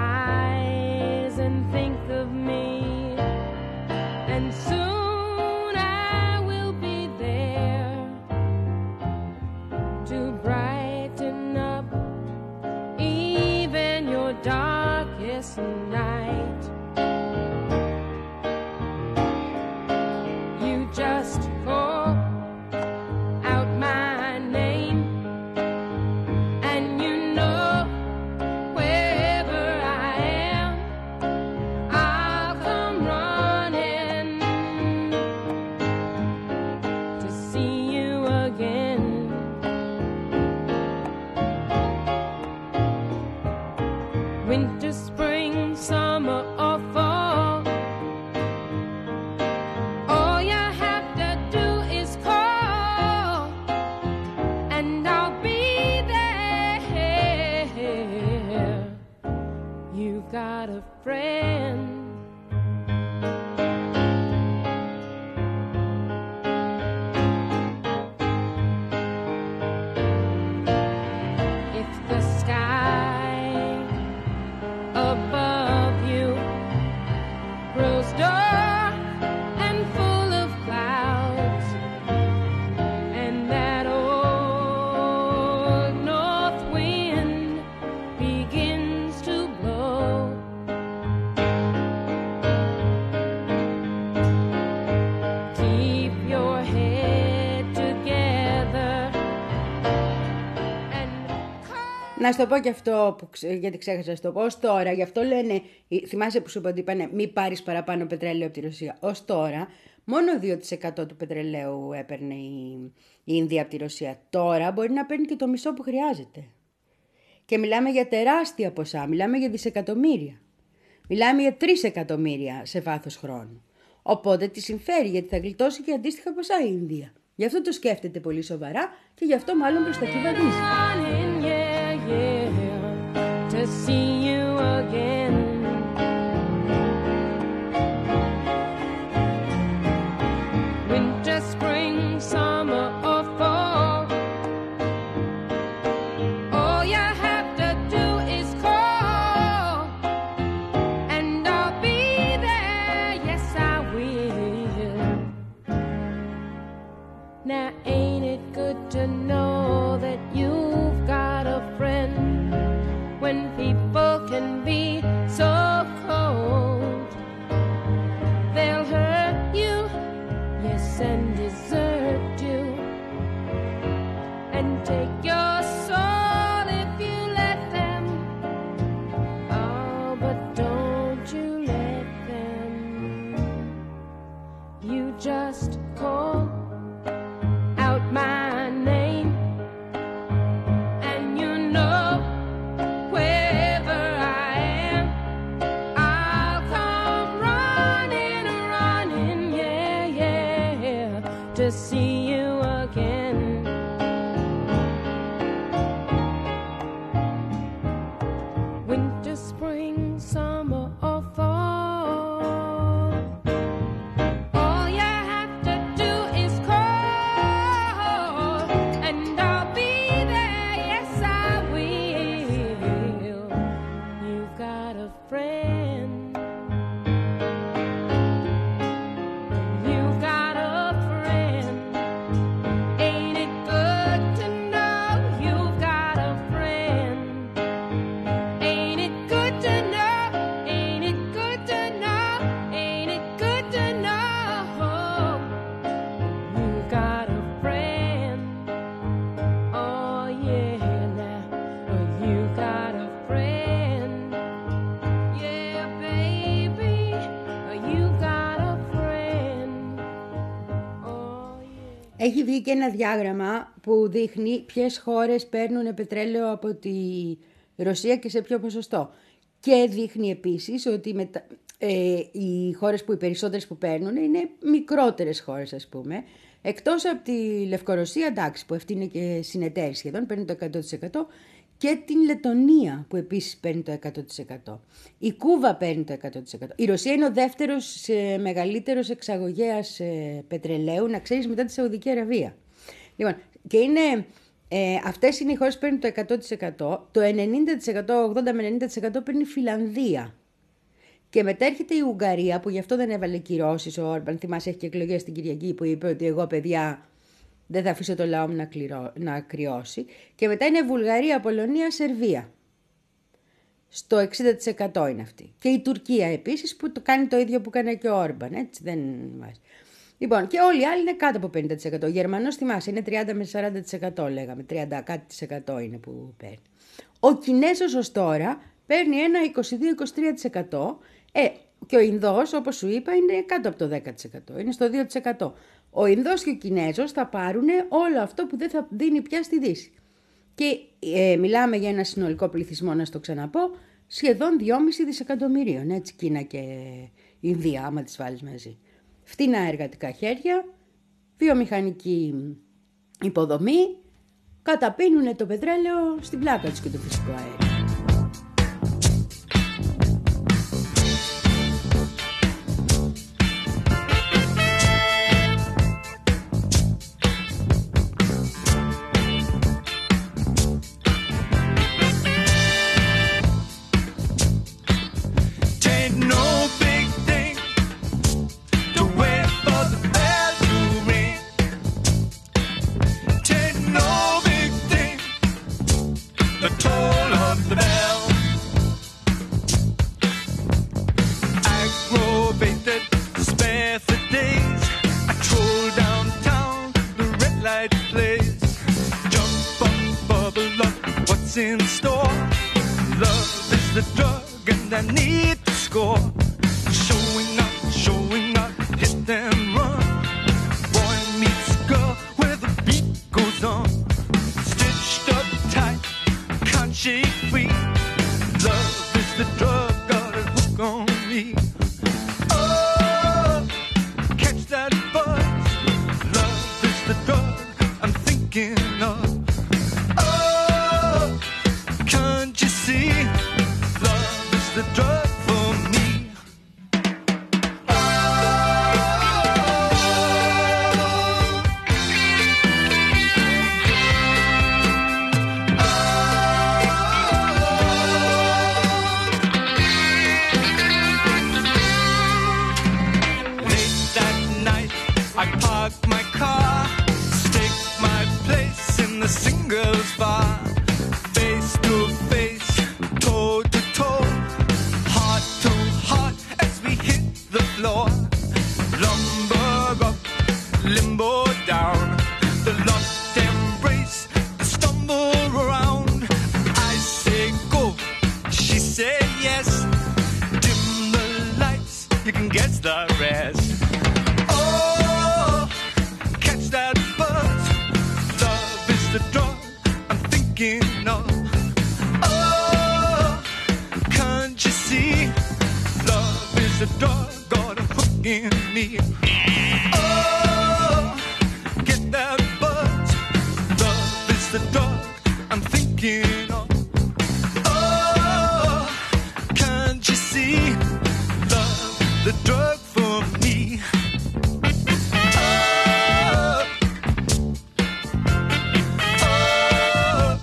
Darkest night, you just call out my name, and you know wherever I am, I'll come running to see you again. Winter, spring, summer, or fall, all you have to do is call, and I'll be there. You've got a friend. If the sky above you grows dark and full of clouds, and that old north wind begins to blow, keep your head together and Να σου το πω και αυτό, που, γιατί ξέχασα να σου το πω, ως τώρα, γι' αυτό λένε, θυμάσαι που σου είπα ότι είπανε μη πάρεις παραπάνω πετρέλαιο από τη Ρωσία. Ως τώρα, μόνο δύο τοις εκατό του πετρελαίου έπαιρνε η, η Ινδία από τη Ρωσία. Τώρα μπορεί να παίρνει και το μισό που χρειάζεται. Και μιλάμε για τεράστια ποσά, μιλάμε για δισεκατομμύρια. Μιλάμε για τρεις εκατομμύρια σε βάθος χρόνου. Οπότε τη συμφέρει γιατί θα γλιτώσει και αντίστοιχα ποσά η Ινδία. Γι' αυτό το σκέφτεται πολύ σοβαρά και γι' αυτό μάλλον προς τα εκεί βαδίζει. to see you again. Winter, spring, summer, or fall, all you have to do is call, and I'll be there, yes I will. Now ain't it good to know that you've got a friend when people can be so cold? They'll hurt you, yes, and desert you, and take your soul if you let them. Oh, but don't you let them. You just call out my name, and you know wherever I am, I'll come running, running, yeah, yeah, to see you again. έχει βγει και ένα διάγραμμα που δείχνει ποιες χώρες παίρνουν πετρέλαιο από τη Ρωσία και σε ποιο ποσοστό. Και δείχνει επίσης ότι μετα... ε, οι χώρες που οι περισσότερες που παίρνουν είναι μικρότερες χώρες, ας πούμε. Εκτός από τη Λευκορωσία, εντάξει, που αυτή είναι και συνεταίρη σχεδόν, παίρνει το εκατό τοις εκατό, και την Λετονία που επίσης παίρνει το εκατό τοις εκατό. Η Κούβα παίρνει το εκατό τοις εκατό. Η Ρωσία είναι ο δεύτερος ε, μεγαλύτερος εξαγωγέας ε, πετρελαίου, να ξέρεις, μετά τη Σαουδική Αραβία. Λοιπόν, και είναι, ε, αυτές είναι οι χώρες που παίρνουν το εκατό τοις εκατό. Το ενενήντα τοις εκατό, ογδόντα με ενενήντα τοις εκατό παίρνει η Φιλανδία. Και μετά έρχεται η Ουγγαρία, που γι' αυτό δεν έβαλε κυρώσεις ο Όρμπαν. Θυμάσαι, έχει και εκλογές στην Κυριακή που είπε ότι εγώ, παιδιά, δεν θα αφήσω το λαό μου να, κληρώ, να κρυώσει. Και μετά είναι Βουλγαρία, Πολωνία, Σερβία. Στο εξήντα τοις εκατό είναι αυτή. Και η Τουρκία επίσης, που το κάνει το ίδιο που κάνει και ο Όρμπαν. Έτσι, δεν βάζει. Λοιπόν, και όλοι οι άλλοι είναι κάτω από πενήντα τοις εκατό. Ο Γερμανός, θυμάσαι, είναι τριάντα με σαράντα τοις εκατό λέγαμε. τριάντα κάτι τοις εκατό είναι που παίρνει. Ο Κινέζος ως τώρα παίρνει ένα είκοσι δύο με είκοσι τρία τοις εκατό. Ε, και ο Ινδός, όπως σου είπα, είναι κάτω από το δέκα τοις εκατό. Είναι στο δύο τοις εκατό. Ο Ινδός και ο Κινέζος θα πάρουν όλο αυτό που δεν θα δίνει πια στη Δύση. Και ε, μιλάμε για ένα συνολικό πληθυσμό, να στο ξαναπώ, σχεδόν δυόμισι δισεκατομμυρίων. Έτσι, Κίνα και Ινδία, άμα τις βάλεις μαζί. Φτηνά εργατικά χέρια, βιομηχανική υποδομή, καταπίνουν το πετρέλαιο στην πλάκα τους και το φυσικό αέριο. In store, love is the drug, and I need to score. Showing up, showing up, hit and run. Boy meets girl where the beat goes on. Stitched up tight, can't shake free. Love is the drug, got a hook on me. Oh, catch that buzz. Love is the drug I'm thinking of. The drug for me. Late that night, I park my car, stake my place in the singles bar, face to face, toe to toe. Lumber up, limbo down, the lost embrace, the stumble around. I say go, she say yes. Dim the lights, you can guess the rest. Oh, catch that buzz. Love is the drug I'm thinking of. Oh, can't you see? Love is the drug in me. Oh, get that buzz. Love is the drug I'm thinking of. Oh, can't you see? Love, the drug for me. Oh, oh,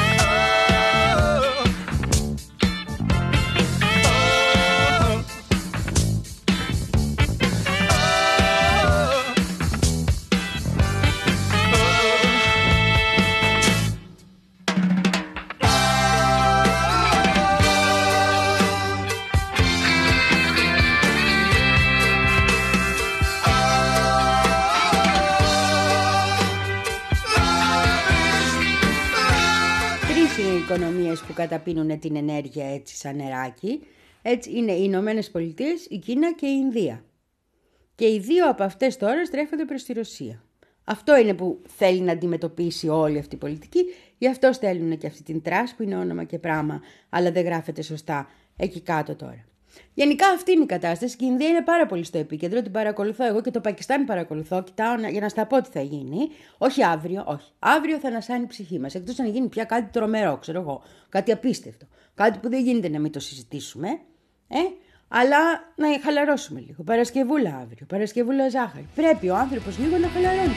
oh. οικονομίες που καταπίνουν την ενέργεια έτσι σαν νεράκι. Έτσι είναι οι Ηνωμένες Πολιτείες, η Κίνα και η Ινδία. Και οι δύο από αυτές τώρα στρέφονται προς τη Ρωσία. Αυτό είναι που θέλει να αντιμετωπίσει όλη αυτή η πολιτική. Γι' αυτό στέλνουν και αυτή την τρας που είναι όνομα και πράγμα, αλλά δεν γράφεται σωστά εκεί κάτω τώρα. Γενικά αυτή είναι η κατάσταση και η Ινδία είναι πάρα πολύ στο επίκεντρο. Την παρακολουθώ εγώ και το Πακιστάν παρακολουθώ. Κοιτάω για να στα πω τι θα γίνει. Όχι αύριο, όχι. Αύριο θα ανασάνει η ψυχή μας. Εκτός αν γίνει πια κάτι τρομερό, ξέρω εγώ. Κάτι απίστευτο. Κάτι που δεν γίνεται να μην το συζητήσουμε. Ε? Αλλά να χαλαρώσουμε λίγο. Παρασκευούλα αύριο. Παρασκευούλα ζάχαρη. Πρέπει ο άνθρωπος λίγο να χαλαρώνει.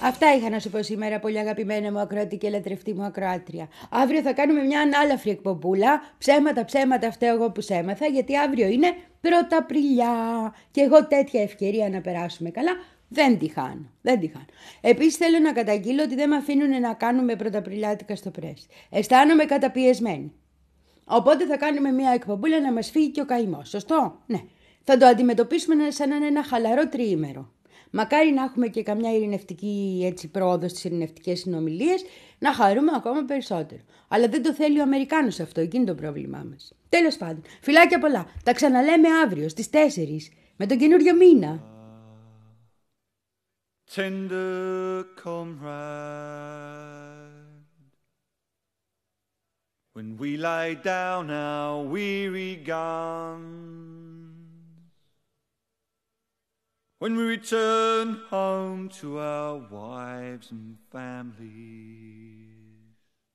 Αυτά είχα να σου πω σήμερα, πολύ αγαπημένα μου ακροατή και λατρευτή μου ακροάτρια. Αύριο θα κάνουμε μια ανάλαφρη εκπομπούλα. Ψέματα, ψέματα, φταίω εγώ που σε έμαθα, γιατί αύριο είναι Πρωταπριλιά. Και εγώ τέτοια ευκαιρία να περάσουμε καλά δεν τη χάνω. Δεν τη χάνω. Επίσης θέλω να καταγγείλω ότι δεν με αφήνουν να κάνουμε πρωταπριλιάτικα στο πρέσ. Αισθάνομαι καταπιεσμένη. Οπότε θα κάνουμε μια εκπομπούλα να μας φύγει και ο καημός. Σωστό? Ναι. Θα το αντιμετωπίσουμε σαν να είναι ένα χαλαρό τριήμερο. Μακάρι να έχουμε και καμιά ειρηνευτική έτσι, πρόοδο στις ειρηνευτικές συνομιλίες, να χαρούμε ακόμα περισσότερο. Αλλά δεν το θέλει ο Αμερικάνος αυτό, εκείνη το πρόβλημά μας. Τέλος πάντων, φιλάκια πολλά. Τα ξαναλέμε αύριο στις τέσσερις με τον καινούριο μήνα. Tender comrade, when we lay down our weary guns, when we return home to our wives and families,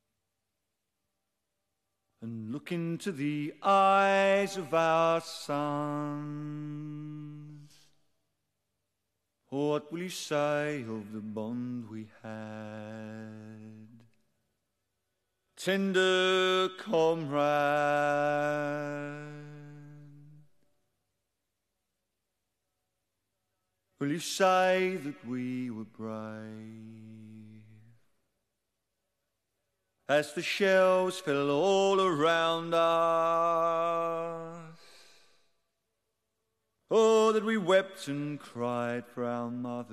and look into the eyes of our sons, what will you say of the bond we had? Tender comrade, will you say that we were brave as the shells fell all around us? Oh, that we wept and cried for our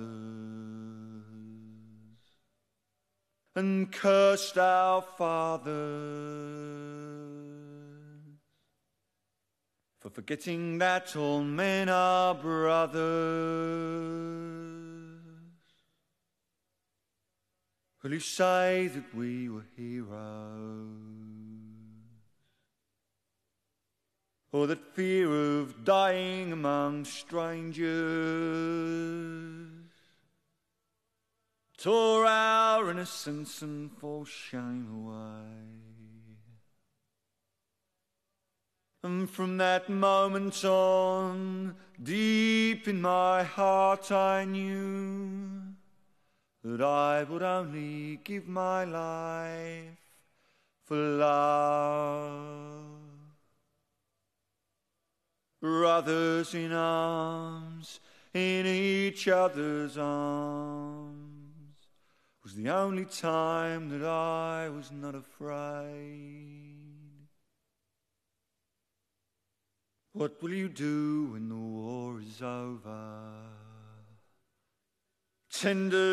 mothers and cursed our fathers for forgetting that all men are brothers. Will you say that we were heroes? Or that fear of dying among strangers tore our innocence and forced shame away? And from that moment on, deep in my heart I knew that I would only give my life for love. Brothers in arms, in each other's arms, was the only time that I was not afraid. What will you do when the war is over? Tender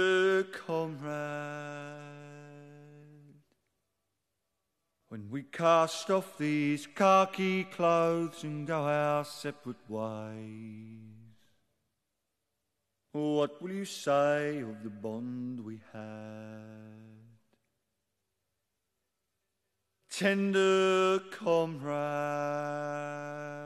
comrade, when we cast off these khaki clothes and go our separate ways, what will you say of the bond we had? Tender comrade,